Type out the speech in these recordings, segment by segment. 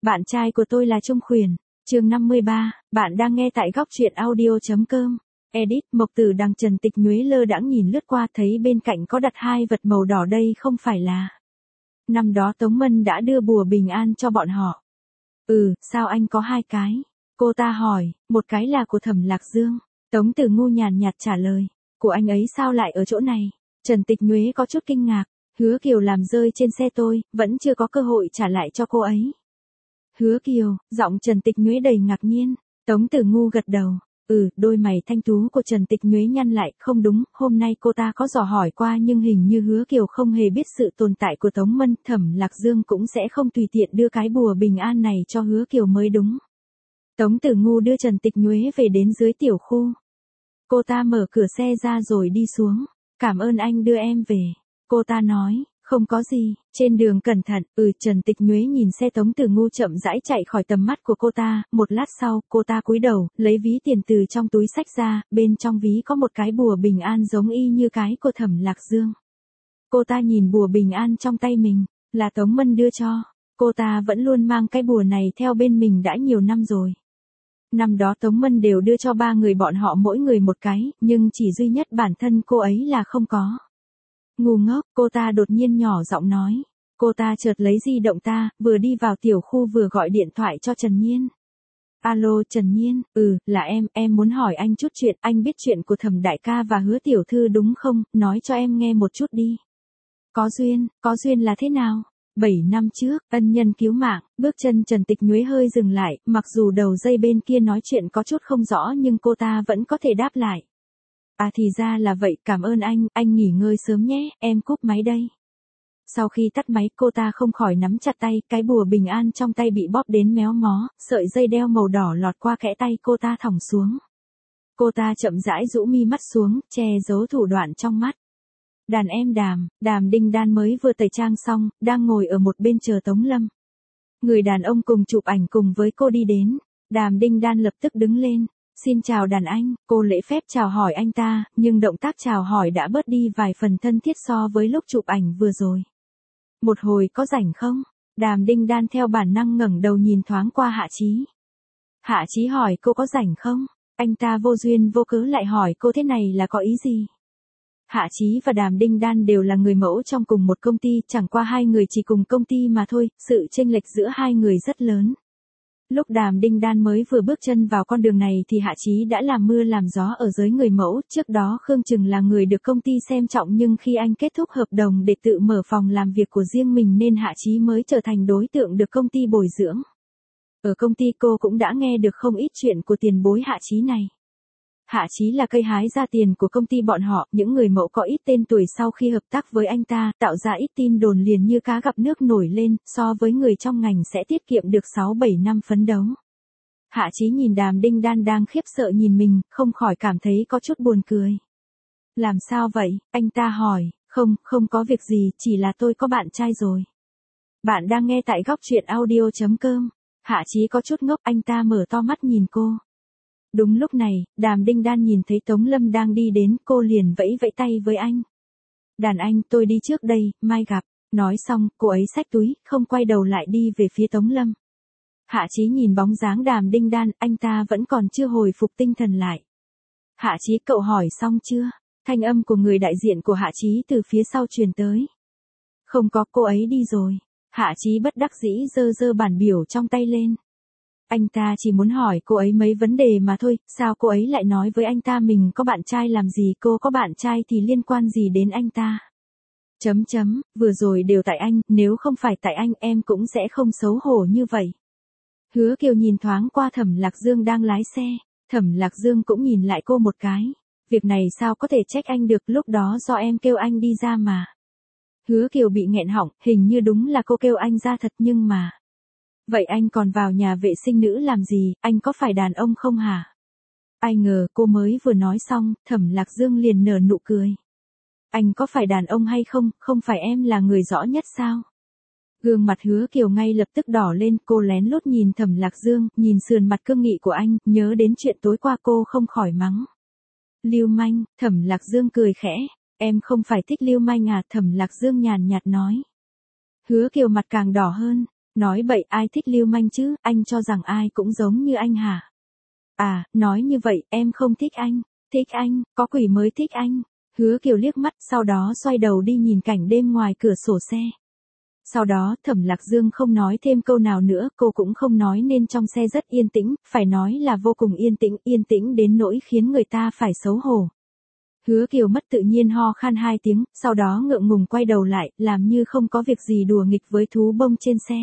Bạn trai của tôi là Trung Khuyển. Chương 53, bạn đang nghe tại góc truyện audio.com. Edit, Mộc Tử Đằng Trần Tịch Nhuế lơ đãng nhìn lướt qua thấy bên cạnh có đặt hai vật màu đỏ, đây không phải là. Năm đó Tống Mân đã đưa bùa bình an cho bọn họ. Sao anh có hai cái? Cô ta hỏi, một cái là của Thẩm Lạc Dương. Tống Tử Ngu nhàn nhạt trả lời, của anh ấy sao lại ở chỗ này? Trần Tịch Nhuế có chút kinh ngạc, Hứa Kiều làm rơi trên xe tôi, vẫn chưa có cơ hội trả lại cho cô ấy. Hứa Kiều, giọng Trần Tịch Nhuế đầy ngạc nhiên. Tống Tử Ngu gật đầu. Đôi mày thanh tú của Trần Tịch Nhuế nhăn lại, không đúng, hôm nay cô ta có dò hỏi qua nhưng hình như Hứa Kiều không hề biết sự tồn tại của Tống Mân, Thẩm Lạc Dương cũng sẽ không tùy tiện đưa cái bùa bình an này cho Hứa Kiều mới đúng. Tống Tử Ngu đưa Trần Tịch Nhuế về đến dưới tiểu khu. Cô ta mở cửa xe ra rồi đi xuống. Cảm ơn anh đưa em về. Cô ta nói, không có gì, trên đường cẩn thận. Trần Tịch Nhuế nhìn xe Tống Tử Ngu chậm rãi chạy khỏi tầm mắt của cô ta, một lát sau, cô ta cúi đầu, lấy ví tiền từ trong túi xách ra, bên trong ví có một cái bùa bình an giống y như cái của Thẩm Lạc Dương. Cô ta nhìn bùa bình an trong tay mình, là Tống Mân đưa cho. Cô ta vẫn luôn mang cái bùa này theo bên mình đã nhiều năm rồi. Năm đó Tống Mân đều đưa cho ba người bọn họ mỗi người một cái, nhưng chỉ duy nhất bản thân cô ấy là không có. Ngu ngốc, cô ta đột nhiên nhỏ giọng nói. Cô ta chợt lấy di động ta, vừa đi vào tiểu khu vừa gọi điện thoại cho Trần Nhiên. Alo Trần Nhiên, là em muốn hỏi anh chút chuyện, anh biết chuyện của Thẩm đại ca và Hứa tiểu thư đúng không, nói cho em nghe một chút đi. Có duyên là thế nào? 7 năm trước, ân nhân cứu mạng, bước chân Trần Tịch Nhuế hơi dừng lại, mặc dù đầu dây bên kia nói chuyện có chút không rõ nhưng cô ta vẫn có thể đáp lại. Thì ra là vậy, cảm ơn anh nghỉ ngơi sớm nhé, em cúp máy đây. Sau khi tắt máy cô ta không khỏi nắm chặt tay, cái bùa bình an trong tay bị bóp đến méo mó, sợi dây đeo màu đỏ lọt qua kẽ tay cô ta thõng xuống. Cô ta chậm rãi rũ mi mắt xuống, che giấu thủ đoạn trong mắt. Đàn em Đàm Đinh Đan mới vừa tẩy trang xong, đang ngồi ở một bên chờ Tống Lâm. Người đàn ông cùng chụp ảnh cùng với cô đi đến, Đàm Đinh Đan lập tức đứng lên. Xin chào đàn anh, cô lễ phép chào hỏi anh ta, nhưng động tác chào hỏi đã bớt đi vài phần thân thiết so với lúc chụp ảnh vừa rồi. Một hồi có rảnh không? Đàm Đinh Đan theo bản năng ngẩng đầu nhìn thoáng qua Hạ Chí. Hạ Chí hỏi cô có rảnh không? Anh ta vô duyên vô cớ lại hỏi cô thế này là có ý gì? Hạ Chí và Đàm Đinh Đan đều là người mẫu trong cùng một công ty, chẳng qua hai người chỉ cùng công ty mà thôi, sự chênh lệch giữa hai người rất lớn. Lúc Đàm Đinh Đan mới vừa bước chân vào con đường này thì Hạ Chí đã làm mưa làm gió ở giới người mẫu, trước đó Khương Trừng là người được công ty xem trọng nhưng khi anh kết thúc hợp đồng để tự mở phòng làm việc của riêng mình nên Hạ Chí mới trở thành đối tượng được công ty bồi dưỡng. Ở công ty cô cũng đã nghe được không ít chuyện của tiền bối Hạ Chí này. Hạ Chí là cây hái ra tiền của công ty bọn họ, những người mẫu có ít tên tuổi sau khi hợp tác với anh ta, tạo ra ít tin đồn liền như cá gặp nước nổi lên, so với người trong ngành sẽ tiết kiệm được 6-7 năm phấn đấu. Hạ Chí nhìn Đàm Đinh Đan đang khiếp sợ nhìn mình, không khỏi cảm thấy có chút buồn cười. Làm sao vậy? Anh ta hỏi, không có việc gì, chỉ là tôi có bạn trai rồi. Bạn đang nghe tại góc truyện audio.com. Hạ Chí có chút ngốc, anh ta mở to mắt nhìn cô. Đúng lúc này, Đàm Đinh Đan nhìn thấy Tống Lâm đang đi đến, cô liền vẫy vẫy tay với anh. Đàn anh, tôi đi trước đây, mai gặp. Nói xong, cô ấy xách túi, không quay đầu lại đi về phía Tống Lâm. Hạ Chí nhìn bóng dáng Đàm Đinh Đan, anh ta vẫn còn chưa hồi phục tinh thần lại. Hạ Chí, cậu hỏi xong chưa? Thanh âm của người đại diện của Hạ Chí từ phía sau truyền tới. Không có, cô ấy đi rồi. Hạ Chí bất đắc dĩ giơ bản biểu trong tay lên. Anh ta chỉ muốn hỏi cô ấy mấy vấn đề mà thôi, sao cô ấy lại nói với anh ta mình có bạn trai làm gì, cô có bạn trai thì liên quan gì đến anh ta. Vừa rồi đều tại anh, nếu không phải tại anh em cũng sẽ không xấu hổ như vậy. Hứa Kiều nhìn thoáng qua Thẩm Lạc Dương đang lái xe, Thẩm Lạc Dương cũng nhìn lại cô một cái. Việc này sao có thể trách anh được, lúc đó do em kêu anh đi ra mà. Hứa Kiều bị nghẹn họng, hình như đúng là cô kêu anh ra thật nhưng mà. Vậy anh còn vào nhà vệ sinh nữ làm gì, anh có phải đàn ông không hả? Ai ngờ cô mới vừa nói xong, Thẩm Lạc Dương liền nở nụ cười. Anh có phải đàn ông hay không, không phải em là người rõ nhất sao? Gương mặt Hứa Kiều ngay lập tức đỏ lên, cô lén lút nhìn Thẩm Lạc Dương, nhìn sườn mặt cương nghị của anh, nhớ đến chuyện tối qua cô không khỏi mắng. Lưu manh, Thẩm Lạc Dương cười khẽ, em không phải thích lưu manh à, Thẩm Lạc Dương nhàn nhạt nói. Hứa Kiều mặt càng đỏ hơn. Nói bậy, ai thích lưu manh chứ, anh cho rằng ai cũng giống như anh hả? À, nói như vậy, em không thích anh. Thích anh, có quỷ mới thích anh. Hứa Kiều liếc mắt, sau đó xoay đầu đi nhìn cảnh đêm ngoài cửa sổ xe. Sau đó, Thẩm Lạc Dương không nói thêm câu nào nữa, cô cũng không nói nên trong xe rất yên tĩnh, phải nói là vô cùng yên tĩnh đến nỗi khiến người ta phải xấu hổ. Hứa Kiều mất tự nhiên ho khan 2 tiếng, sau đó ngượng ngùng quay đầu lại, làm như không có việc gì đùa nghịch với thú bông trên xe.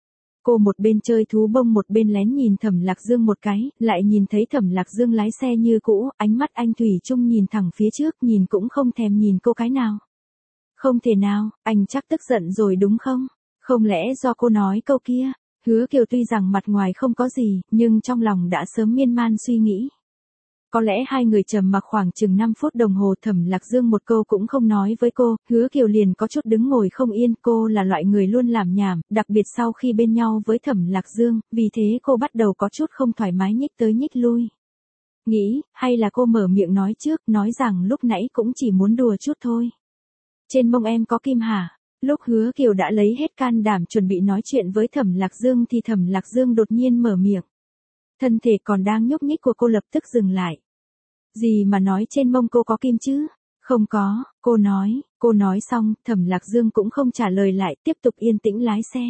Cô một bên chơi thú bông một bên lén nhìn Thẩm Lạc Dương một cái, lại nhìn thấy Thẩm Lạc Dương lái xe như cũ, ánh mắt anh thủy chung nhìn thẳng phía trước, nhìn cũng không thèm nhìn cô cái nào. Không thể nào, anh chắc tức giận rồi đúng không? Không lẽ do cô nói câu kia? Hứa Kiều tuy rằng mặt ngoài không có gì, nhưng trong lòng đã sớm miên man suy nghĩ. Có lẽ hai người trầm mặc khoảng chừng 5 phút đồng hồ, Thẩm Lạc Dương một câu cũng không nói với cô, Hứa Kiều liền có chút đứng ngồi không yên, cô là loại người luôn làm nhảm, đặc biệt sau khi bên nhau với Thẩm Lạc Dương, vì thế cô bắt đầu có chút không thoải mái nhích tới nhích lui. Nghĩ, hay là cô mở miệng nói trước, nói rằng lúc nãy cũng chỉ muốn đùa chút thôi. Trên mông em có kim hả? Lúc Hứa Kiều đã lấy hết can đảm chuẩn bị nói chuyện với Thẩm Lạc Dương thì Thẩm Lạc Dương đột nhiên mở miệng. Thân thể còn đang nhúc nhích của cô lập tức dừng lại. Gì mà nói trên mông cô có kim chứ? Không có, cô nói xong, Thẩm Lạc Dương cũng không trả lời lại, tiếp tục yên tĩnh lái xe.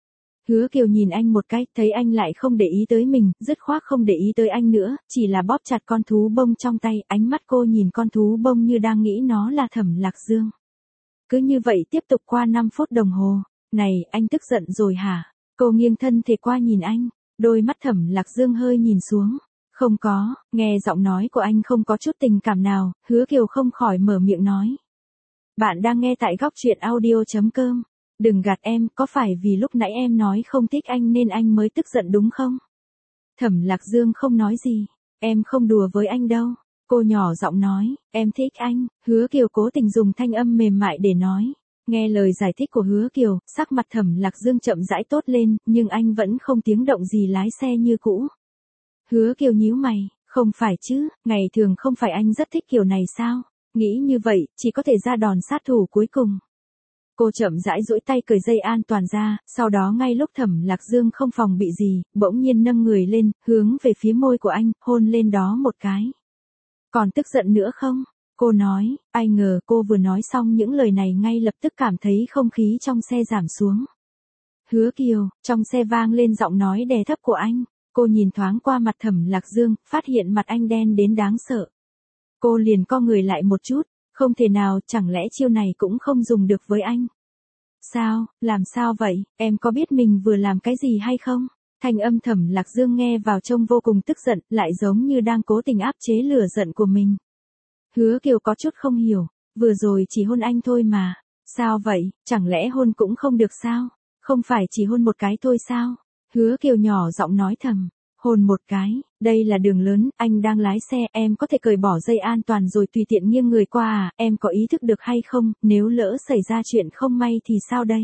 Hứa Kiều nhìn anh một cái, thấy anh lại không để ý tới mình, dứt khoát không để ý tới anh nữa, chỉ là bóp chặt con thú bông trong tay, ánh mắt cô nhìn con thú bông như đang nghĩ nó là Thẩm Lạc Dương. Cứ như vậy tiếp tục qua 5 phút đồng hồ. Này, anh tức giận rồi hả? Cô nghiêng thân thể qua nhìn anh, đôi mắt Thẩm Lạc Dương hơi nhìn xuống. Không có, nghe giọng nói của anh không có chút tình cảm nào, Hứa Kiều không khỏi mở miệng nói. Bạn đang nghe tại góc truyện audio.com. Đừng gạt em, có phải vì lúc nãy em nói không thích anh nên anh mới tức giận đúng không? Thẩm Lạc Dương không nói gì. Em không đùa với anh đâu. Cô nhỏ giọng nói, em thích anh. Hứa Kiều cố tình dùng thanh âm mềm mại để nói. Nghe lời giải thích của Hứa Kiều, sắc mặt Thẩm Lạc Dương chậm rãi tốt lên, nhưng anh vẫn không tiếng động gì lái xe như cũ. Hứa Kiều nhíu mày, không phải chứ, ngày thường không phải anh rất thích kiểu này sao? Nghĩ như vậy, chỉ có thể ra đòn sát thủ cuối cùng. Cô chậm rãi duỗi tay cởi dây an toàn ra, sau đó ngay lúc Thẩm Lạc Dương không phòng bị gì, bỗng nhiên nâng người lên, hướng về phía môi của anh, hôn lên đó một cái. Còn tức giận nữa không? Cô nói, ai ngờ cô vừa nói xong những lời này ngay lập tức cảm thấy không khí trong xe giảm xuống. Hứa Kiều, trong xe vang lên giọng nói đè thấp của anh. Cô nhìn thoáng qua mặt Thẩm Lạc Dương, phát hiện mặt anh đen đến đáng sợ. Cô liền co người lại một chút, không thể nào, chẳng lẽ chiêu này cũng không dùng được với anh? Sao, làm sao vậy, em có biết mình vừa làm cái gì hay không? Thanh âm Thẩm Lạc Dương nghe vào trông vô cùng tức giận, lại giống như đang cố tình áp chế lửa giận của mình. Hứa Kiều có chút không hiểu, vừa rồi chỉ hôn anh thôi mà. Sao vậy, chẳng lẽ hôn cũng không được sao? Không phải chỉ hôn một cái thôi sao? Hứa Kiều nhỏ giọng nói thầm, hôn một cái, đây là đường lớn, anh đang lái xe, em có thể cởi bỏ dây an toàn rồi tùy tiện nghiêng người qua à, em có ý thức được hay không, nếu lỡ xảy ra chuyện không may thì sao đây?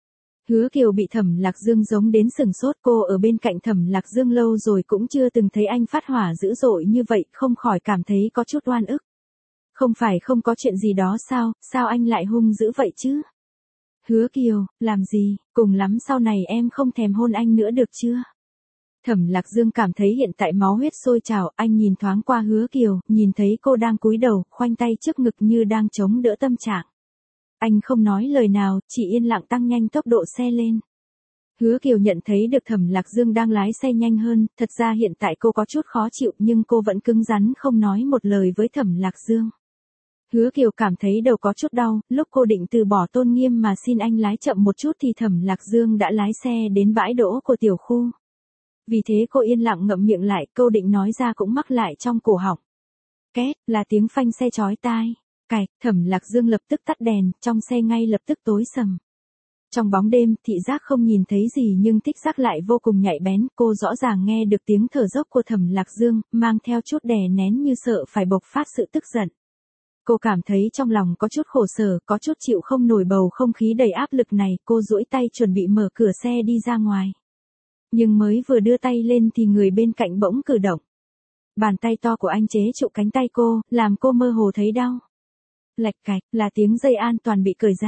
Hứa Kiều bị Thẩm Lạc Dương giống đến sừng sốt, cô ở bên cạnh Thẩm Lạc Dương lâu rồi cũng chưa từng thấy anh phát hỏa dữ dội như vậy, không khỏi cảm thấy có chút oan ức. Không phải không có chuyện gì đó sao anh lại hung dữ vậy chứ? Hứa Kiều, làm gì, cùng lắm sau này em không thèm hôn anh nữa được chưa? Thẩm Lạc Dương cảm thấy hiện tại máu huyết sôi trào, anh nhìn thoáng qua Hứa Kiều, nhìn thấy cô đang cúi đầu, khoanh tay trước ngực như đang chống đỡ tâm trạng. Anh không nói lời nào, chỉ yên lặng tăng nhanh tốc độ xe lên. Hứa Kiều nhận thấy được Thẩm Lạc Dương đang lái xe nhanh hơn, thật ra hiện tại cô có chút khó chịu nhưng cô vẫn cứng rắn không nói một lời với Thẩm Lạc Dương. Hứa Kiều cảm thấy đầu có chút đau, lúc cô định từ bỏ tôn nghiêm mà xin anh lái chậm một chút thì Thẩm Lạc Dương đã lái xe đến bãi đỗ của tiểu khu. Vì thế cô yên lặng ngậm miệng lại, câu định nói ra cũng mắc lại trong cổ họng. Két, là tiếng phanh xe chói tai. Cạch, Thẩm Lạc Dương lập tức tắt đèn, trong xe ngay lập tức tối sầm. Trong bóng đêm, thị giác không nhìn thấy gì nhưng thích giác lại vô cùng nhạy bén, cô rõ ràng nghe được tiếng thở dốc của Thẩm Lạc Dương, mang theo chút đè nén như sợ phải bộc phát sự tức giận. Cô cảm thấy trong lòng có chút khổ sở, có chút chịu không nổi bầu không khí đầy áp lực này, cô duỗi tay chuẩn bị mở cửa xe đi ra ngoài. Nhưng mới vừa đưa tay lên thì người bên cạnh bỗng cử động. Bàn tay to của anh chế trụ cánh tay cô, làm cô mơ hồ thấy đau. Lạch cạch, là tiếng dây an toàn bị cởi ra.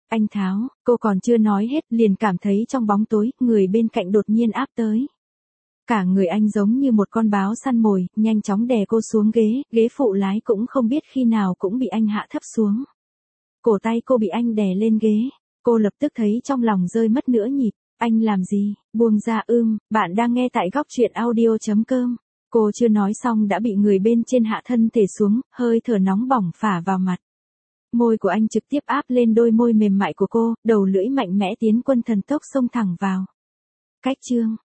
Anh Tháo, cô còn chưa nói hết liền cảm thấy trong bóng tối, người bên cạnh đột nhiên áp tới. Cả người anh giống như một con báo săn mồi, nhanh chóng đè cô xuống ghế, ghế phụ lái cũng không biết khi nào cũng bị anh hạ thấp xuống. Cổ tay cô bị anh đè lên ghế, cô lập tức thấy trong lòng rơi mất nửa nhịp. Anh làm gì, buông ra. Bạn đang nghe tại góc truyện audio.com. Cô chưa nói xong đã bị người bên trên hạ thân thể xuống, hơi thở nóng bỏng phả vào mặt. Môi của anh trực tiếp áp lên đôi môi mềm mại của cô, đầu lưỡi mạnh mẽ tiến quân thần tốc xông thẳng vào. Cách chương,